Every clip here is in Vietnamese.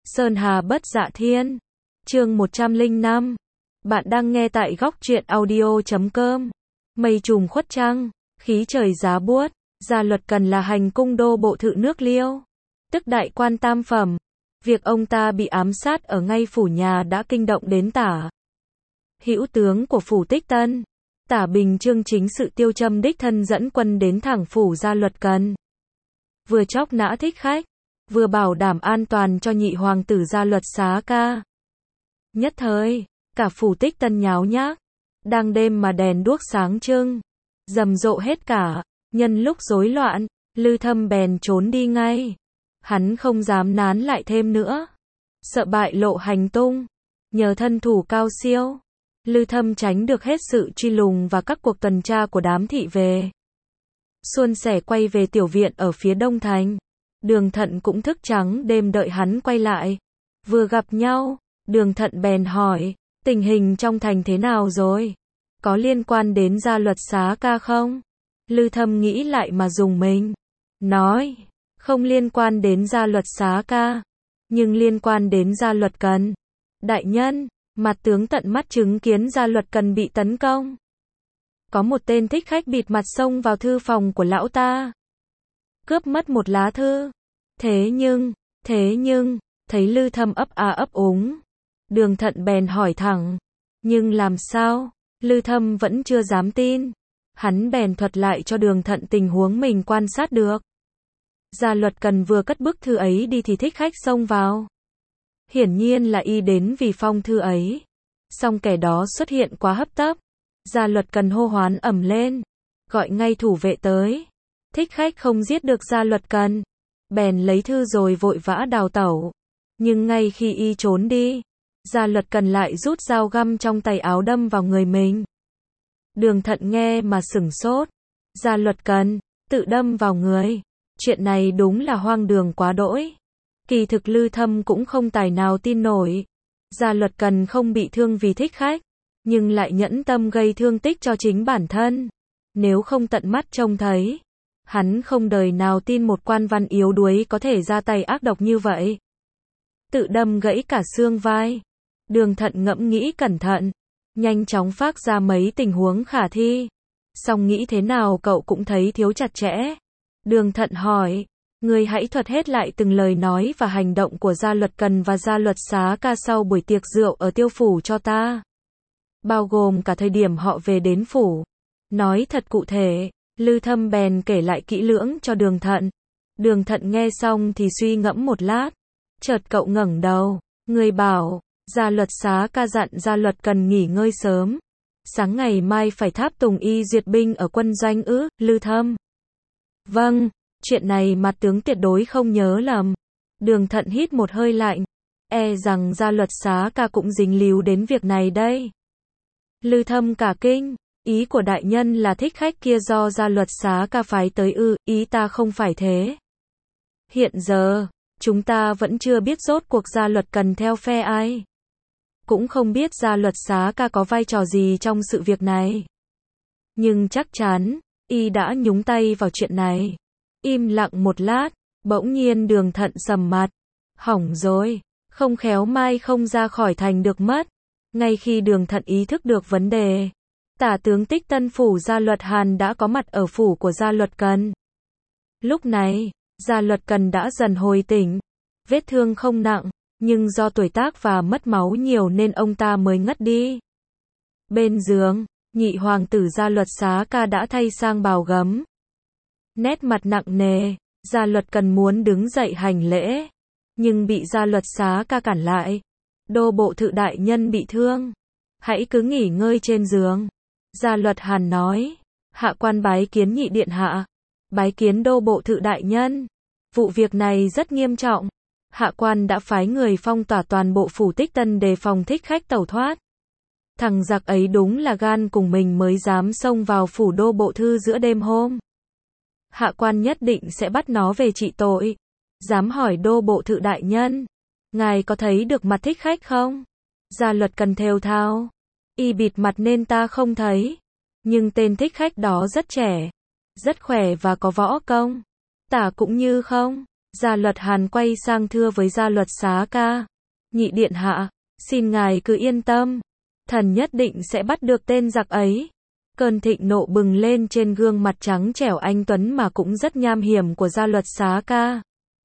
Sơn Hà Bất Dạ Thiên. Chương 105. Bạn đang nghe tại góc truyện audio.com. Mây trùm khuất trăng, khí trời giá buốt, Gia Luật Cần là hành cung đô bộ thự nước Liêu, tức đại quan tam phẩm. Việc ông ta bị ám sát ở ngay phủ nhà đã kinh động đến Tả Hữu tướng của phủ Tích Tân. Tả Bình Chương chính sự Tiêu Châm đích thân dẫn quân đến thẳng phủ Gia Luật Cần. Vừa chóc nã thích khách, vừa bảo đảm an toàn cho nhị hoàng tử Gia Luật Xá Ca. Nhất thời, cả phủ Tích Tân nháo nhác, đang đêm mà đèn đuốc sáng trưng, rầm rộ hết cả. Nhân lúc rối loạn, Lư Thâm bèn trốn đi ngay. Hắn không dám nán lại thêm nữa, sợ bại lộ hành tung. Nhờ thân thủ cao siêu, Lư Thâm tránh được hết sự truy lùng và các cuộc tuần tra của đám thị về. Suôn sẻ quay về tiểu viện ở phía đông thành. Đường Thận cũng thức trắng đêm đợi hắn quay lại. Vừa gặp nhau, Đường Thận bèn hỏi, tình hình trong thành thế nào rồi? Có liên quan đến Gia Luật Xá Ca không? Lư Thâm nghĩ lại mà rùng mình, nói, không liên quan đến Gia Luật Xá Ca, nhưng liên quan đến Gia Luật Cần. Đại nhân, mặt tướng tận mắt chứng kiến Gia Luật Cần bị tấn công. Có một tên thích khách bịt mặt xông vào thư phòng của lão ta, cướp mất một lá thư. Thế nhưng, thấy Lư Thâm ấp a ấp úng, Đường Thận bèn hỏi thẳng, nhưng làm sao? Lư Thâm vẫn chưa dám tin. Hắn bèn thuật lại cho Đường Thận tình huống mình quan sát được. Gia Luật Cần vừa cất bức thư ấy đi thì thích khách xông vào. Hiển nhiên là y đến vì phong thư ấy. Song kẻ đó xuất hiện quá hấp tấp. Gia Luật Cần hô hoán ầm lên, gọi ngay thủ vệ tới. Thích khách không giết được Gia Luật Cần, bèn lấy thư rồi vội vã đào tẩu. Nhưng ngay khi y trốn đi, Gia Luật Cần lại rút dao găm trong tay áo đâm vào người mình. Đường Thận nghe mà sửng sốt. Gia Luật Cần tự đâm vào người, chuyện này đúng là hoang đường quá đỗi. Kỳ thực Lư Thâm cũng không tài nào tin nổi. Gia Luật Cần không bị thương vì thích khách, nhưng lại nhẫn tâm gây thương tích cho chính bản thân. Nếu không tận mắt trông thấy, hắn không đời nào tin một quan văn yếu đuối có thể ra tay ác độc như vậy. Tự đâm gãy cả xương vai. Đường Thận ngẫm nghĩ cẩn thận, nhanh chóng phác ra mấy tình huống khả thi. Song nghĩ thế nào cậu cũng thấy thiếu chặt chẽ. Đường Thận hỏi, ngươi hãy thuật hết lại từng lời nói và hành động của Gia Luật Cần và Gia Luật Xá Ca sau buổi tiệc rượu ở Tiêu Phủ cho ta. Bao gồm cả thời điểm họ về đến phủ. Nói thật cụ thể. Lư Thâm bèn kể lại kỹ lưỡng cho Đường Thận. Đường Thận nghe xong thì suy ngẫm một lát. Chợt cậu ngẩng đầu, người bảo, Gia Luật Xá Ca dặn Gia Luật Cần nghỉ ngơi sớm. Sáng ngày mai phải tháp tùng y duyệt binh ở quân doanh ư? Lư Thâm. Vâng, chuyện này mặt tướng tuyệt đối không nhớ lầm. Đường Thận hít một hơi lạnh. E rằng Gia Luật Xá Ca cũng dính líu đến việc này đây. Lư Thâm cả kinh. Ý của đại nhân là thích khách kia do Gia Luật Xá Ca phái tới ư? Ý ta không phải thế. Hiện giờ, chúng ta vẫn chưa biết rốt cuộc Gia Luật Cần theo phe ai. Cũng không biết Gia Luật Xá Ca có vai trò gì trong sự việc này. Nhưng chắc chắn, y đã nhúng tay vào chuyện này. Im lặng một lát, bỗng nhiên Đường Thận sầm mặt. Hỏng rồi, không khéo mai không ra khỏi thành được mất. Ngay khi Đường Thận ý thức được vấn đề, Tả tướng Tích Tân phủ Gia Luật Hàn đã có mặt ở phủ của Gia Luật Cần. Lúc này, Gia Luật Cần đã dần hồi tỉnh. Vết thương không nặng, nhưng do tuổi tác và mất máu nhiều nên ông ta mới ngất đi. Bên giường, nhị hoàng tử Gia Luật Xá Ca đã thay sang bào gấm. Nét mặt nặng nề, Gia Luật Cần muốn đứng dậy hành lễ, nhưng bị Gia Luật Xá Ca cản lại. Đô bộ thự đại nhân bị thương, hãy cứ nghỉ ngơi trên giường. Gia Luật Hàn nói, hạ quan bái kiến nhị điện hạ, bái kiến đô bộ thự đại nhân. Vụ việc này rất nghiêm trọng. Hạ quan đã phái người phong tỏa toàn bộ phủ Tích Tân đề phòng thích khách tẩu thoát. Thằng giặc ấy đúng là gan cùng mình mới dám xông vào phủ đô bộ thư giữa đêm hôm. Hạ quan nhất định sẽ bắt nó về trị tội. Dám hỏi đô bộ thự đại nhân, ngài có thấy được mặt thích khách không? Gia Luật Cần thều thào, y bịt mặt nên ta không thấy. Nhưng tên thích khách đó rất trẻ, rất khỏe và có võ công. Tả cũng như không. Gia Luật Hàn quay sang thưa với Gia Luật Xá Ca. Nhị điện hạ, xin ngài cứ yên tâm. Thần nhất định sẽ bắt được tên giặc ấy. Cơn thịnh nộ bừng lên trên gương mặt trắng trẻo anh tuấn mà cũng rất nham hiểm của Gia Luật Xá Ca.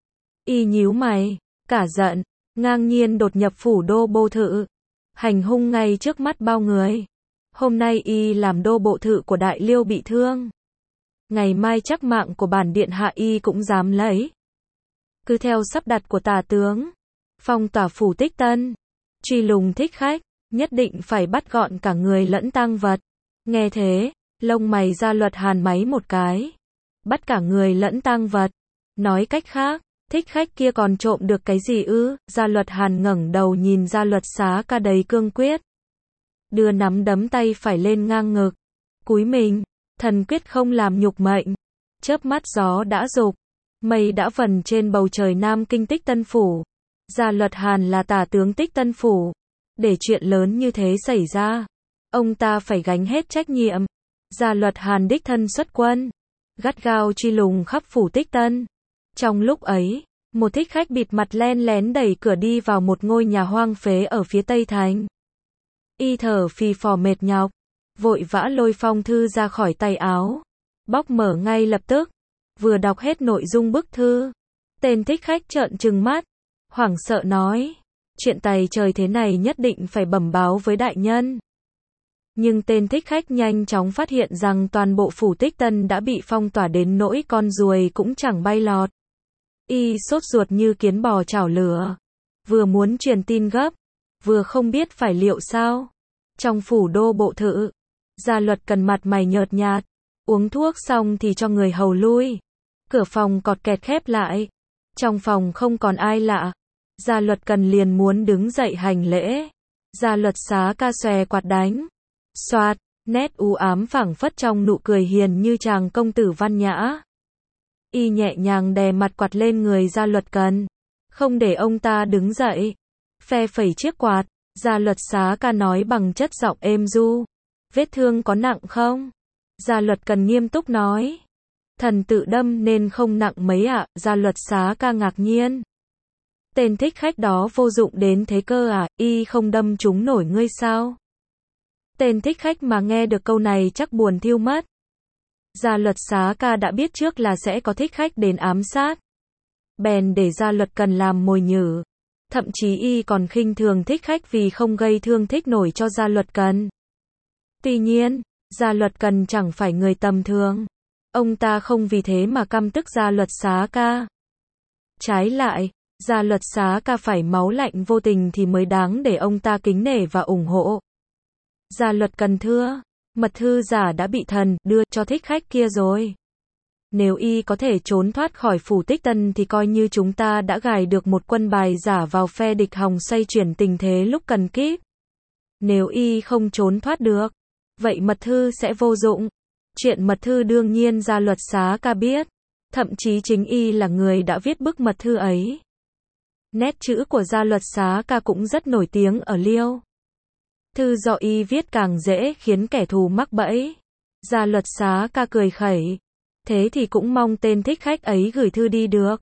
Y nhíu mày, cả giận, ngang nhiên đột nhập phủ đô bộ thự, hành hung ngay trước mắt bao người. Hôm nay y làm đô bộ thự của Đại Liêu bị thương, ngày mai chắc mạng của bản điện hạ y cũng dám lấy. Cứ theo sắp đặt của tả tướng, phong tỏa phủ Tích Tân, truy lùng thích khách, nhất định phải bắt gọn cả người lẫn tang vật. Nghe thế, lông mày Gia Luật Hàn máy một cái. Bắt cả người lẫn tang vật. Nói cách khác, thích khách kia còn trộm được cái gì ư? Gia Luật Hàn ngẩng đầu nhìn Gia Luật Xá Ca đầy cương quyết. Đưa nắm đấm tay phải lên ngang ngực. Cúi mình, thần quyết không làm nhục mệnh. Chớp mắt gió đã rục. Mây đã vần trên bầu trời Nam Kinh Tích Tân Phủ. Gia Luật Hàn là tả tướng Tích Tân Phủ. Để chuyện lớn như thế xảy ra, ông ta phải gánh hết trách nhiệm. Gia Luật Hàn đích thân xuất quân, gắt gao truy lùng khắp phủ Tích Tân. Trong lúc ấy, một thích khách bịt mặt len lén đẩy cửa đi vào một ngôi nhà hoang phế ở phía Tây Thành. Y thở phì phò mệt nhọc, vội vã lôi phong thư ra khỏi tay áo, bóc mở ngay lập tức. Vừa đọc hết nội dung bức thư, tên thích khách trợn trừng mắt, hoảng sợ nói: chuyện tày trời thế này nhất định phải bẩm báo với đại nhân. Nhưng tên thích khách nhanh chóng phát hiện rằng toàn bộ phủ Tích Tân đã bị phong tỏa đến nỗi con ruồi cũng chẳng bay lọt. Y sốt ruột như kiến bò chảo lửa, vừa muốn truyền tin gấp, vừa không biết phải liệu sao. Trong phủ đô bộ thự, Gia Luật Cần mặt mày nhợt nhạt, uống thuốc xong thì cho người hầu lui. Cửa phòng cọt kẹt khép lại. Trong phòng không còn ai lạ. Gia Luật Cần liền muốn đứng dậy hành lễ. Gia Luật Xá Ca xòe quạt đánh. Xoạt, nét u ám phảng phất trong nụ cười hiền như chàng công tử văn nhã. Y nhẹ nhàng đè mặt quạt lên người Gia Luật Cần, không để ông ta đứng dậy. Phe phẩy chiếc quạt, Gia Luật Xá Ca nói bằng chất giọng êm du: vết thương có nặng không? Gia Luật Cần nghiêm túc nói: thần tự đâm nên không nặng mấy ạ. Gia Luật Xá Ca ngạc nhiên. Tên thích khách đó vô dụng đến thế cơ à? Y không đâm trúng nổi ngươi sao? Tên thích khách mà nghe được câu này chắc buồn thiêu mất. Gia Luật Xá Ca đã biết trước là sẽ có thích khách đến ám sát, bèn để Gia Luật Cần làm mồi nhử. Thậm chí y còn khinh thường thích khách vì không gây thương tích nổi cho Gia Luật Cần. Tuy nhiên, Gia Luật Cần chẳng phải người tầm thường. Ông ta không vì thế mà căm tức Gia Luật Xá Ca. Trái lại, Gia Luật Xá Ca phải máu lạnh vô tình thì mới đáng để ông ta kính nể và ủng hộ. Gia Luật Cần thưa, mật thư giả đã bị thần đưa cho thích khách kia rồi. Nếu y có thể trốn thoát khỏi phủ Tích Tân thì coi như chúng ta đã gài được một quân bài giả vào phe địch hòng xoay chuyển tình thế lúc cần kíp. Nếu y không trốn thoát được, vậy mật thư sẽ vô dụng. Chuyện mật thư đương nhiên Gia Luật Xá Ca biết. Thậm chí chính y là người đã viết bức mật thư ấy. Nét chữ của Gia Luật Xá Ca cũng rất nổi tiếng ở Liêu. Thư do y viết càng dễ khiến kẻ thù mắc bẫy. Gia Luật Xá Ca cười khẩy. Thế thì cũng mong tên thích khách ấy gửi thư đi được.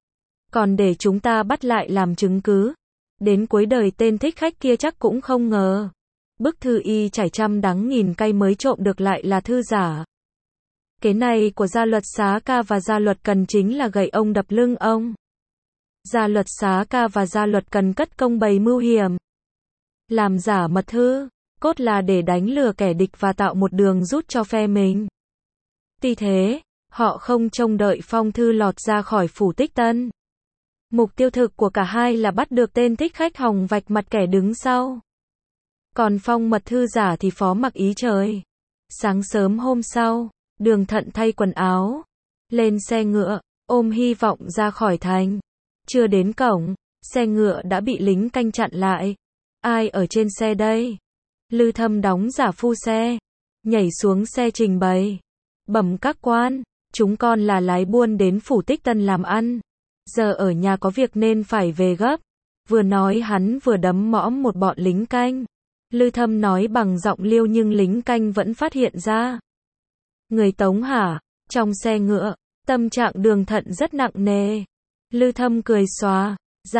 Còn để chúng ta bắt lại làm chứng cứ. Đến cuối đời tên thích khách kia chắc cũng không ngờ. Bức thư y trải trăm đắng nghìn cay mới trộm được lại là thư giả. Kế này của Gia Luật Xá Ca và Gia Luật Cần chính là gậy ông đập lưng ông. Gia Luật Xá Ca và Gia Luật Cần cất công bày mưu hiểm. Làm giả mật thư, cốt là để đánh lừa kẻ địch và tạo một đường rút cho phe mình. Tuy thế, họ không trông đợi phong thư lọt ra khỏi phủ Tích Tân. Mục tiêu thực của cả hai là bắt được tên thích khách hòng vạch mặt kẻ đứng sau. Còn phong mật thư giả thì phó mặc ý trời. Sáng sớm hôm sau, Đường Thận thay quần áo, lên xe ngựa, ôm hy vọng ra khỏi thành. Chưa đến cổng, xe ngựa đã bị lính canh chặn lại. Ai ở trên xe đây? Lư Thâm đóng giả phu xe, nhảy xuống xe trình bày. Bẩm các quan, chúng con là lái buôn đến phủ Tích Tân làm ăn. Giờ ở nhà có việc nên phải về gấp. Vừa nói hắn vừa đấm mõm một bọn lính canh. Lư Thâm nói bằng giọng Liêu nhưng lính canh vẫn phát hiện ra. Người Tống hả? Trong xe ngựa, tâm trạng Đường Thận rất nặng nề. Lư Thâm cười xòa,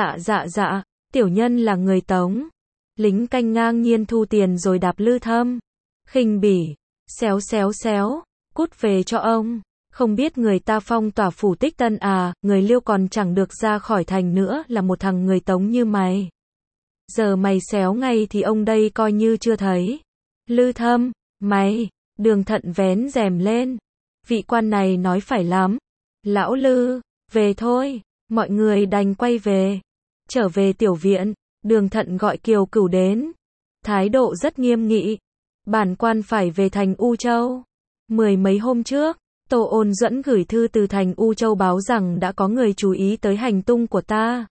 dạ, tiểu nhân là người Tống. Lính canh ngang nhiên thu tiền rồi đạp Lư Thâm. Khinh bỉ, xéo, cút về cho ông. Không biết người ta phong tỏa phủ Tích Tân à, người Liêu còn chẳng được ra khỏi thành nữa là một thằng người Tống như mày. Giờ mày xéo ngay thì ông đây coi như chưa thấy. Lư Thâm, mày, Đường Thận vén rèm lên. Vị quan này nói phải lắm. Lão Lư, về thôi, mọi người đành quay về. Trở về tiểu viện, Đường Thận gọi Kiều Cửu đến. Thái độ rất nghiêm nghị. Bản quan phải về thành U Châu. Mười mấy hôm trước, Tô Ôn Duẫn gửi thư từ thành U Châu báo rằng đã có người chú ý tới hành tung của ta.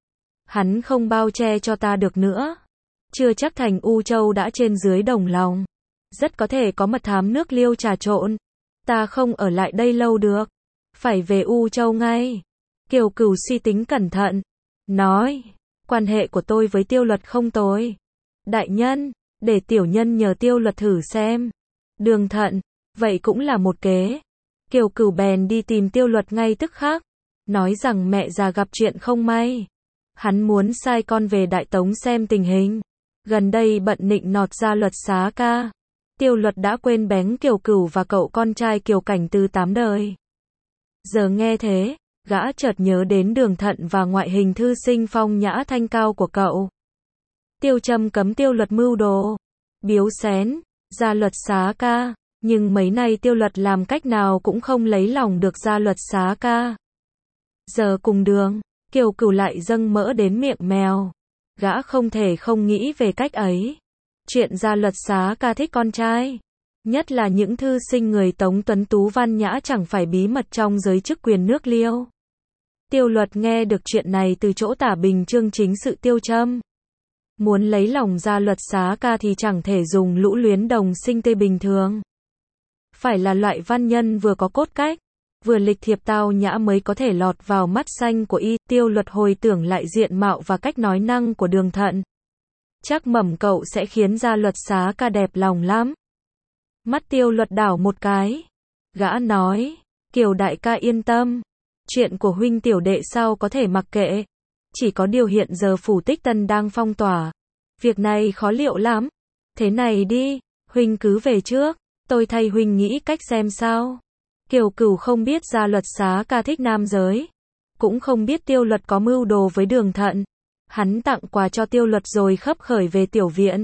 Hắn không bao che cho ta được nữa. Chưa chắc thành U Châu đã trên dưới đồng lòng. Rất có thể có mật thám nước Liêu trà trộn. Ta không ở lại đây lâu được. Phải về U Châu ngay. Kiều Cửu suy tính cẩn thận. Nói, quan hệ của tôi với Tiêu Luật không tồi. Đại nhân, để tiểu nhân nhờ Tiêu Luật thử xem. Đường Thận, vậy cũng là một kế. Kiều Cửu bèn đi tìm Tiêu Luật ngay tức khắc. Nói rằng mẹ già gặp chuyện không may. Hắn muốn sai con về Đại Tống xem tình hình. Gần đây bận nịnh nọt Gia Luật Xá Ca. Tiêu Luật đã quên bén Kiều Cửu và cậu con trai Kiều Cảnh từ 8 đời. Giờ nghe thế, gã chợt nhớ đến Đường Thận và ngoại hình thư sinh phong nhã thanh cao của cậu. Tiêu Trâm cấm Tiêu Luật mưu đồ, biếu xén, Gia Luật Xá Ca, nhưng mấy nay Tiêu Luật làm cách nào cũng không lấy lòng được Gia Luật Xá Ca. Giờ cùng đường, Kiều Cửu lại dâng mỡ đến miệng mèo. Gã không thể không nghĩ về cách ấy. Chuyện Gia Luật Xá Ca thích con trai, nhất là những thư sinh người Tống tuấn tú văn nhã chẳng phải bí mật trong giới chức quyền nước Liêu. Tiêu Luật nghe được chuyện này từ chỗ tả bình chương chính sự Tiêu Trâm. Muốn lấy lòng Gia Luật Xá Ca thì chẳng thể dùng lũ luyến đồng sinh tê bình thường. Phải là loại văn nhân vừa có cốt cách, vừa lịch thiệp tao nhã mới có thể lọt vào mắt xanh của y. Tiêu Luật hồi tưởng lại diện mạo và cách nói năng của Đường Thận. Chắc mẩm cậu sẽ khiến Gia Luật Xá Ca đẹp lòng lắm. Mắt Tiêu Luật đảo một cái. Gã nói, Kiều đại ca yên tâm. Chuyện của huynh tiểu đệ sao có thể mặc kệ. Chỉ có điều hiện giờ phủ Tích Tân đang phong tỏa. Việc này khó liệu lắm. Thế này đi, huynh cứ về trước. Tôi thay huynh nghĩ cách xem sao. Kiều Cửu không biết Gia Luật Xá Ca thích nam giới. Cũng không biết Tiêu Luật có mưu đồ với Đường Thận. Hắn tặng quà cho Tiêu Luật rồi khấp khởi về tiểu viện.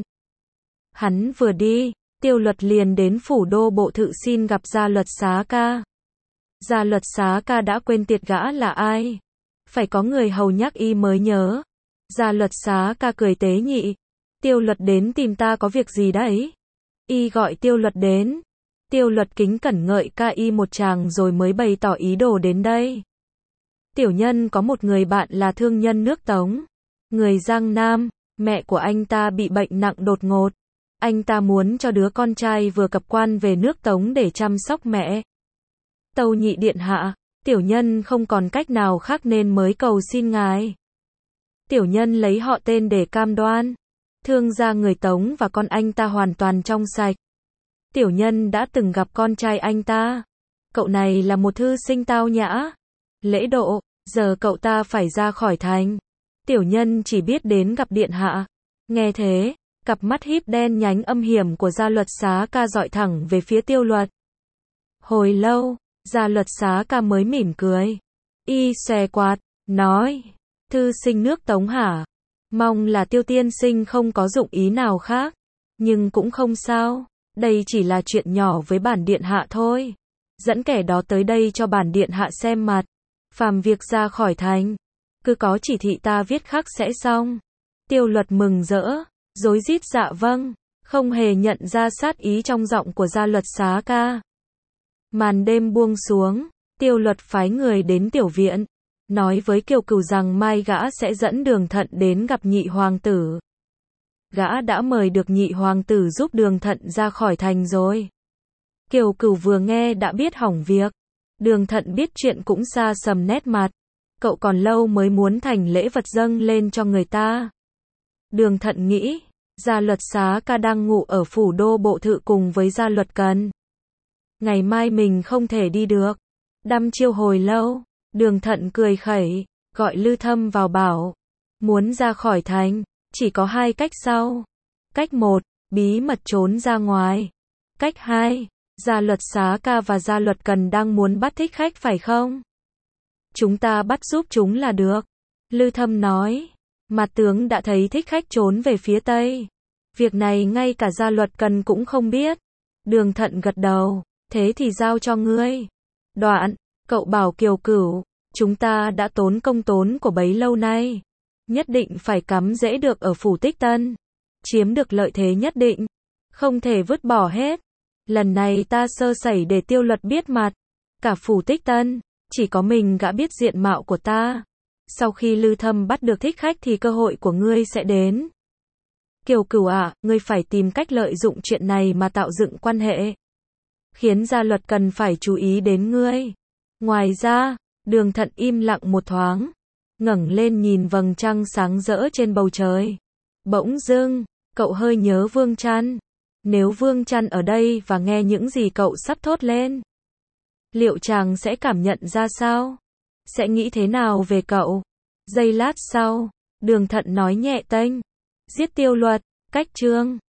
Hắn vừa đi, Tiêu Luật liền đến phủ đô bộ thự xin gặp Gia Luật Xá Ca. Gia Luật Xá Ca đã quên tiệt gã là ai. Phải có người hầu nhắc y mới nhớ. Gia Luật Xá Ca cười tế nhị. Tiêu Luật đến tìm ta có việc gì đấy? Y gọi Tiêu Luật đến. Tiêu Luật kính cẩn ngợi ca y một tràng rồi mới bày tỏ ý đồ đến đây. Tiểu nhân có một người bạn là thương nhân nước Tống. Người Giang Nam, mẹ của anh ta bị bệnh nặng đột ngột. Anh ta muốn cho đứa con trai vừa cập quan về nước Tống để chăm sóc mẹ. Tâu nhị điện hạ, tiểu nhân không còn cách nào khác nên mới cầu xin ngài. Tiểu nhân lấy họ tên để cam đoan. Thương gia người Tống và con anh ta hoàn toàn trong sạch. Tiểu nhân đã từng gặp con trai anh ta. Cậu này là một thư sinh tao nhã, lễ độ, giờ cậu ta phải ra khỏi thành. Tiểu nhân chỉ biết đến gặp điện hạ. Nghe thế, cặp mắt híp đen nhánh âm hiểm của Gia Luật Xá Ca dọi thẳng về phía Tiêu Luật. Hồi lâu, Gia Luật Xá Ca mới mỉm cười. Y xòe quạt, nói, thư sinh nước Tống hả? Mong là Tiêu tiên sinh không có dụng ý nào khác. Nhưng cũng không sao, đây chỉ là chuyện nhỏ với bản điện hạ thôi. Dẫn kẻ đó tới đây cho bản điện hạ xem mặt. Phàm việc ra khỏi thành, cứ có chỉ thị ta viết khắc sẽ xong. Tiêu Luật mừng rỡ, rối rít dạ vâng, không hề nhận ra sát ý trong giọng của Gia Luật Xá Ca. Màn đêm buông xuống, Tiêu Luật phái người đến tiểu viện, nói với Kiều Cửu rằng mai gã sẽ dẫn Đường Thận đến gặp nhị hoàng tử. Gã đã mời được nhị hoàng tử giúp Đường Thận ra khỏi thành rồi. Kiều Cửu vừa nghe đã biết hỏng việc. Đường Thận biết chuyện cũng xa sầm nét mặt. Cậu còn lâu mới muốn thành lễ vật dâng lên cho người ta. Đường Thận nghĩ, Gia Luật Xá Ca đang ngủ ở phủ đô bộ thự cùng với Gia Luật Cần. Ngày mai mình không thể đi được. Đăm chiêu hồi lâu, Đường Thận cười khẩy, gọi Lư Thâm vào bảo. Muốn ra khỏi thành, chỉ có 2 cách sau. Cách 1, bí mật trốn ra ngoài. Cách 2, Gia Luật Xá Ca và Gia Luật Cần đang muốn bắt thích khách phải không? Chúng ta bắt giúp chúng là được. Lư Thâm nói. Mặt tướng đã thấy thích khách trốn về phía tây. Việc này ngay cả Gia Luật Cần cũng không biết. Đường Thận gật đầu. Thế thì giao cho ngươi. Đoạn, cậu bảo Kiều Cửu, chúng ta đã tốn công tốn của bấy lâu nay. Nhất định phải cắm rễ được ở phủ Tích Tân. Chiếm được lợi thế nhất định. Không thể vứt bỏ hết. Lần này ta sơ sẩy để Tiêu Luật biết mặt. Cả phủ Tích Tân, chỉ có mình gã biết diện mạo của ta. Sau khi Lư Thâm bắt được thích khách thì cơ hội của ngươi sẽ đến. Kiều Cửu ạ, ngươi phải tìm cách lợi dụng chuyện này mà tạo dựng quan hệ. Khiến Gia Luật Cần phải chú ý đến ngươi. Ngoài ra, Đường Thận im lặng một thoáng. Ngẩng lên nhìn vầng trăng sáng rỡ trên bầu trời. Bỗng dưng, cậu hơi nhớ Vương Trăn. Nếu Vương Trăn ở đây và nghe những gì cậu sắp thốt lên, liệu chàng sẽ cảm nhận ra sao? Sẽ nghĩ thế nào về cậu? Giây lát sau, Đường Thận nói nhẹ tênh. Giết Tiêu Luật, cách chương.